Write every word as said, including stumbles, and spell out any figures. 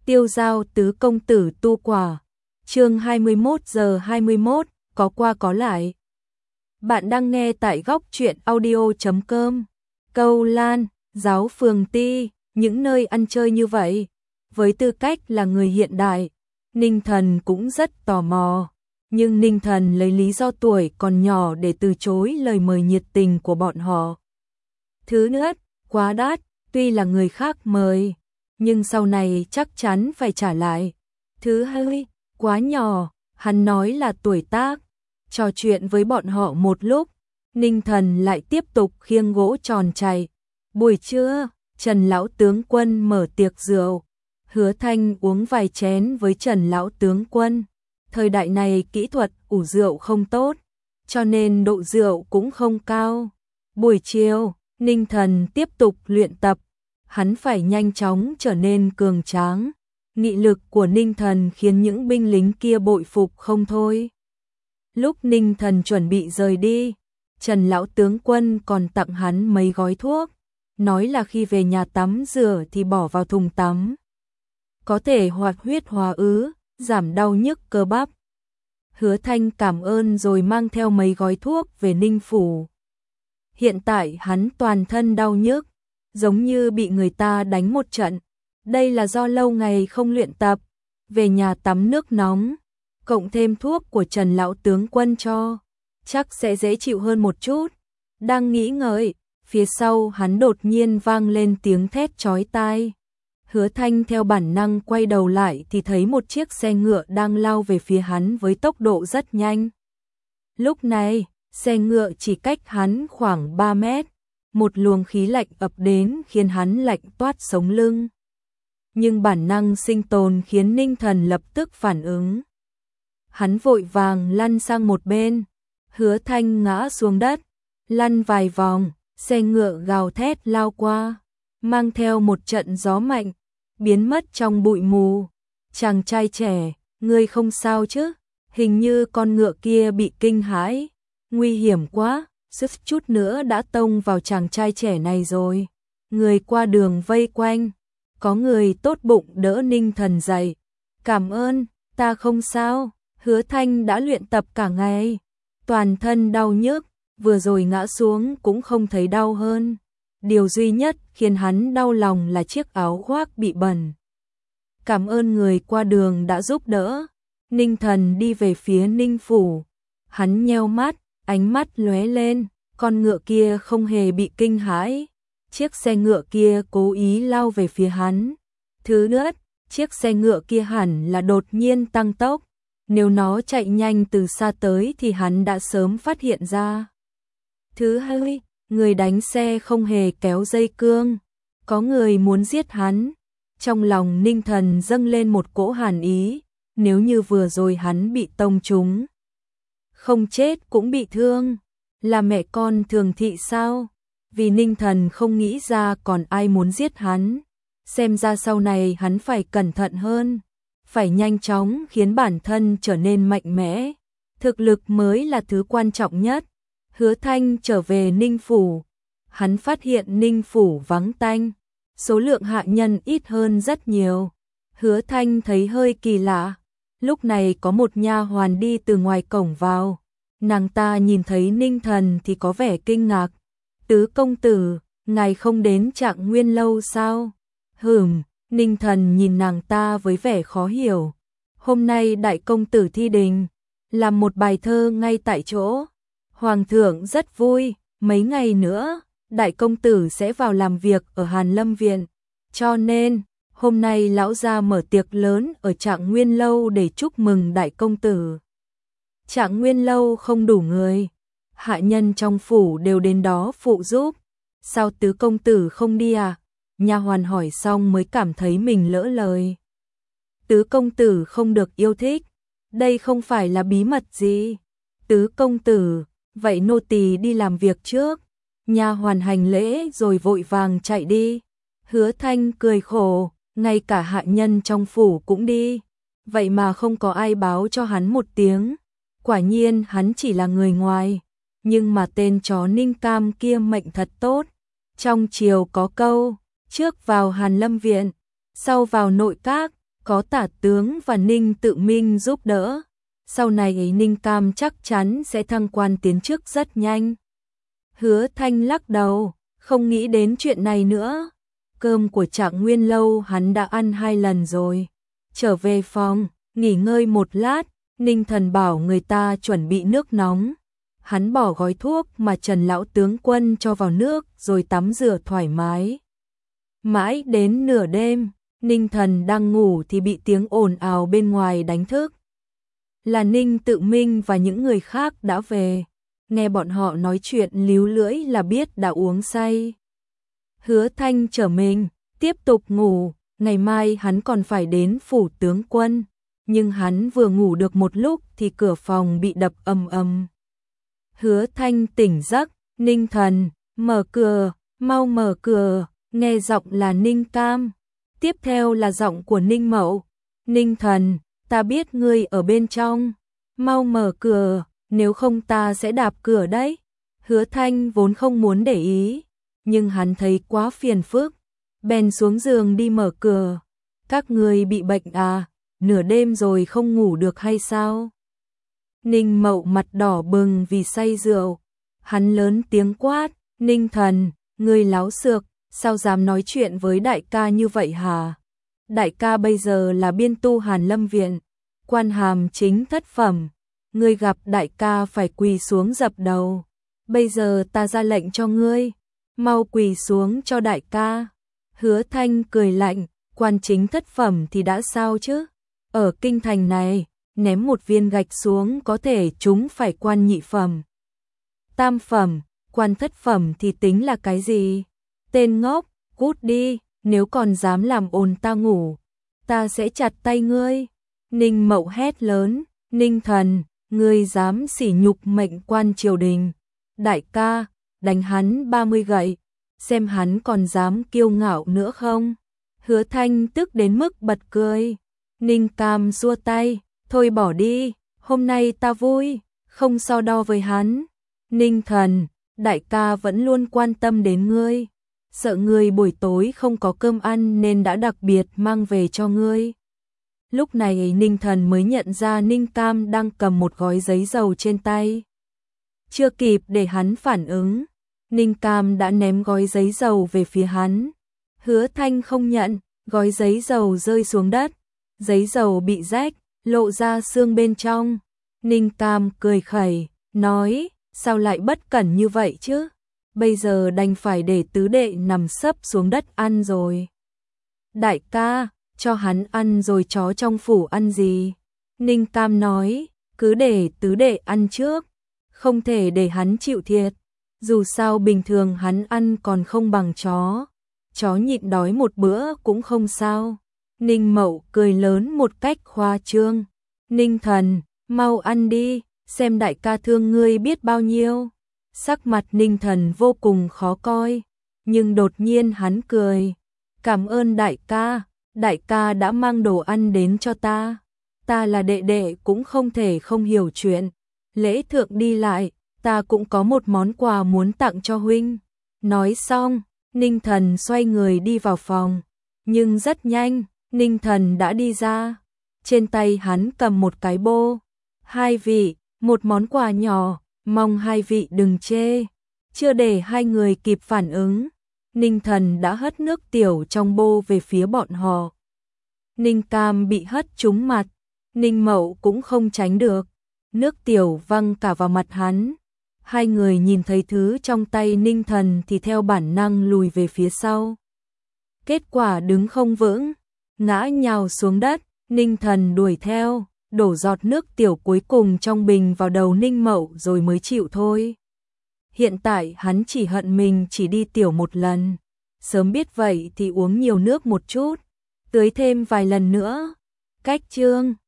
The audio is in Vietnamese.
Tiêu giao tứ công tử tu quả. Chương hai mươi mốt giờ hai mươi mốt, có qua có lại. Bạn đang nghe tại góc truyện audio chấm com. Câu Lan, giáo phường Ti, những nơi ăn chơi như vậy. Với tư cách là người hiện đại, Ninh Thần cũng rất tò mò. Nhưng Ninh Thần lấy lý do tuổi còn nhỏ để từ chối lời mời nhiệt tình của bọn họ. Thứ nhất, quá đắt, tuy là người khác mời, nhưng sau này chắc chắn phải trả lại. Thứ hai, quá nhỏ, hắn nói là tuổi tác. Trò chuyện với bọn họ một lúc, Ninh Thần lại tiếp tục khiêng gỗ tròn chạy. Buổi trưa, Trần Lão Tướng Quân mở tiệc rượu. Hứa Thanh uống vài chén với Trần Lão Tướng Quân. Thời đại này kỹ thuật ủ rượu không tốt, cho nên độ rượu cũng không cao. Buổi chiều, Ninh Thần tiếp tục luyện tập. Hắn phải nhanh chóng trở nên cường tráng. Nghị lực của Ninh Thần khiến những binh lính kia bội phục không thôi. Lúc Ninh Thần chuẩn bị rời đi, Trần Lão Tướng Quân còn tặng hắn mấy gói thuốc, nói là khi về nhà tắm rửa thì bỏ vào thùng tắm. Có thể hoạt huyết hóa ứ, giảm đau nhức cơ bắp. Hứa Thanh cảm ơn rồi mang theo mấy gói thuốc về Ninh Phủ. Hiện tại hắn toàn thân đau nhức, giống như bị người ta đánh một trận. Đây là do lâu ngày không luyện tập, về nhà tắm nước nóng, cộng thêm thuốc của Trần Lão Tướng Quân cho, chắc sẽ dễ chịu hơn một chút. Đang nghĩ ngợi, phía sau hắn đột nhiên vang lên tiếng thét chói tai. Hứa Thanh theo bản năng quay đầu lại thì thấy một chiếc xe ngựa đang lao về phía hắn với tốc độ rất nhanh. Lúc này, xe ngựa chỉ cách hắn khoảng ba mét, một luồng khí lạnh ập đến khiến hắn lạnh toát sống lưng. Nhưng bản năng sinh tồn khiến Ninh Thần lập tức phản ứng. Hắn vội vàng lăn sang một bên, Hứa Thanh ngã xuống đất, lăn vài vòng, xe ngựa gào thét lao qua, mang theo một trận gió mạnh, biến mất trong bụi mù. Chàng trai trẻ, ngươi không sao chứ? Hình như con ngựa kia bị kinh hãi, nguy hiểm quá, suýt chút nữa đã tông vào chàng trai trẻ này rồi. Người qua đường vây quanh, có người tốt bụng đỡ Ninh Thần dậy. Cảm ơn, ta không sao. Hứa Thanh đã luyện tập cả ngày, toàn thân đau nhức, vừa rồi ngã xuống cũng không thấy đau hơn. Điều duy nhất khiến hắn đau lòng là chiếc áo khoác bị bẩn. Cảm ơn người qua đường đã giúp đỡ. Ninh Thần đi về phía Ninh Phủ. Hắn nheo mắt, ánh mắt lóe lên, con ngựa kia không hề bị kinh hãi. Chiếc xe ngựa kia cố ý lao về phía hắn. Thứ nữa, chiếc xe ngựa kia hẳn là đột nhiên tăng tốc. Nếu nó chạy nhanh từ xa tới thì hắn đã sớm phát hiện ra. Thứ hai, người đánh xe không hề kéo dây cương. Có người muốn giết hắn. Trong lòng Ninh Thần dâng lên một cỗ hàn ý. Nếu như vừa rồi hắn bị tông trúng, không chết cũng bị thương, là mẹ con Thường Thị sao? Vì Ninh Thần không nghĩ ra còn ai muốn giết hắn. Xem ra sau này hắn phải cẩn thận hơn, phải nhanh chóng khiến bản thân trở nên mạnh mẽ. Thực lực mới là thứ quan trọng nhất. Hứa Thanh trở về Ninh Phủ. Hắn phát hiện Ninh Phủ vắng tanh, số lượng hạ nhân ít hơn rất nhiều. Hứa Thanh thấy hơi kỳ lạ. Lúc này có một nha hoàn đi từ ngoài cổng vào. Nàng ta nhìn thấy Ninh Thần thì có vẻ kinh ngạc. Tứ công tử, ngài không đến Trạng Nguyên lâu sao? Hửm, Ninh Thần nhìn nàng ta với vẻ khó hiểu. Hôm nay đại công tử thi đình, làm một bài thơ ngay tại chỗ. Hoàng thượng rất vui, mấy ngày nữa, đại công tử sẽ vào làm việc ở Hàn Lâm Viện. Cho nên, hôm nay lão gia mở tiệc lớn ở Trạng Nguyên lâu để chúc mừng đại công tử. Trạng Nguyên lâu không đủ người, hạ nhân trong phủ đều đến đó phụ giúp. Sao tứ công tử không đi à? Nha hoàn hỏi xong mới cảm thấy mình lỡ lời. Tứ công tử không được yêu thích, đây không phải là bí mật gì. Tứ công tử, vậy nô tỳ đi làm việc trước. Nha hoàn hành lễ rồi vội vàng chạy đi. Hứa Thanh cười khổ, ngay cả hạ nhân trong phủ cũng đi, vậy mà không có ai báo cho hắn một tiếng. Quả nhiên hắn chỉ là người ngoài, nhưng mà tên chó Ninh Cam kia mệnh thật tốt. Trong triều có câu, trước vào Hàn Lâm Viện, sau vào nội các, có Tả tướng và Ninh Tự Minh giúp đỡ, sau này Ninh Cam chắc chắn sẽ thăng quan tiến chức rất nhanh. Hứa Thanh lắc đầu, không nghĩ đến chuyện này nữa. Cơm của Trạng Nguyên lâu hắn đã ăn hai lần rồi. Trở về phòng, nghỉ ngơi một lát, Ninh Thần bảo người ta chuẩn bị nước nóng. Hắn bỏ gói thuốc mà Trần lão tướng quân cho vào nước rồi tắm rửa thoải mái. Mãi đến nửa đêm, Ninh Thần đang ngủ thì bị tiếng ồn ào bên ngoài đánh thức. Là Ninh Tự Minh và những người khác đã về, nghe bọn họ nói chuyện líu lưỡi là biết đã uống say. Hứa Thanh trở mình, tiếp tục ngủ, ngày mai hắn còn phải đến phủ tướng quân, nhưng hắn vừa ngủ được một lúc thì cửa phòng bị đập ầm ầm. Hứa Thanh tỉnh giấc, Ninh Thần, mở cửa, mau mở cửa, nghe giọng là Ninh Cam. Tiếp theo là giọng của Ninh Mậu. Ninh Thần, ta biết ngươi ở bên trong, mau mở cửa, nếu không ta sẽ đạp cửa đấy. Hứa Thanh vốn không muốn để ý, nhưng hắn thấy quá phiền phức, bèn xuống giường đi mở cửa. Các ngươi bị bệnh à, nửa đêm rồi không ngủ được hay sao? Ninh Mậu mặt đỏ bừng vì say rượu, hắn lớn tiếng quát, Ninh Thần, ngươi láo xược, sao dám nói chuyện với đại ca như vậy hả? Đại ca bây giờ là biên tu Hàn Lâm Viện, quan hàm chính thất phẩm, ngươi gặp đại ca phải quỳ xuống dập đầu. Bây giờ ta ra lệnh cho ngươi, mau quỳ xuống cho đại ca. Hứa Thanh cười lạnh, quan chính thất phẩm thì đã sao chứ? Ở kinh thành này, ném một viên gạch xuống có thể chúng phải quan nhị phẩm. Tam phẩm, quan thất phẩm thì tính là cái gì? Tên ngốc, cút đi, nếu còn dám làm ồn ta ngủ, ta sẽ chặt tay ngươi. Ninh Mậu hét lớn, Ninh Thần, ngươi dám sỉ nhục mệnh quan triều đình. Đại ca, đánh hắn ba mươi gậy, xem hắn còn dám kiêu ngạo nữa không? Hứa Thanh tức đến mức bật cười. Ninh Cam xua tay, thôi bỏ đi, hôm nay ta vui, không so đo với hắn. Ninh Thần, đại ca vẫn luôn quan tâm đến ngươi, sợ ngươi buổi tối không có cơm ăn nên đã đặc biệt mang về cho ngươi. Lúc này Ninh Thần mới nhận ra Ninh Cam đang cầm một gói giấy dầu trên tay. Chưa kịp để hắn phản ứng, Ninh Cam đã ném gói giấy dầu về phía hắn. Hứa Thanh không nhận, gói giấy dầu rơi xuống đất, giấy dầu bị rách, lộ ra xương bên trong. Ninh Cam cười khẩy, nói, sao lại bất cẩn như vậy chứ? Bây giờ đành phải để tứ đệ nằm sấp xuống đất ăn rồi. Đại ca, cho hắn ăn rồi chó trong phủ ăn gì? Ninh Cam nói, cứ để tứ đệ ăn trước, không thể để hắn chịu thiệt. Dù sao bình thường hắn ăn còn không bằng chó, chó nhịn đói một bữa cũng không sao. Ninh Mậu cười lớn một cách khoa trương, Ninh Thần, mau ăn đi, xem đại ca thương ngươi biết bao nhiêu. Sắc mặt Ninh Thần vô cùng khó coi, nhưng đột nhiên hắn cười, cảm ơn đại ca, đại ca đã mang đồ ăn đến cho ta. Ta là đệ đệ cũng không thể không hiểu chuyện, lễ thượng đi lại, ta cũng có một món quà muốn tặng cho huynh. Nói xong, Ninh Thần xoay người đi vào phòng, nhưng rất nhanh, Ninh Thần đã đi ra, trên tay hắn cầm một cái bô. Hai vị, một món quà nhỏ, mong hai vị đừng chê. Chưa để hai người kịp phản ứng, Ninh Thần đã hất nước tiểu trong bô về phía bọn họ. Ninh Cam bị hất trúng mặt, Ninh Mậu cũng không tránh được, nước tiểu văng cả vào mặt hắn. Hai người nhìn thấy thứ trong tay Ninh Thần thì theo bản năng lùi về phía sau. Kết quả đứng không vững, ngã nhào xuống đất, Ninh Thần đuổi theo, đổ giọt nước tiểu cuối cùng trong bình vào đầu Ninh Mậu rồi mới chịu thôi. Hiện tại hắn chỉ hận mình chỉ đi tiểu một lần, sớm biết vậy thì uống nhiều nước một chút, tưới thêm vài lần nữa. Cách chương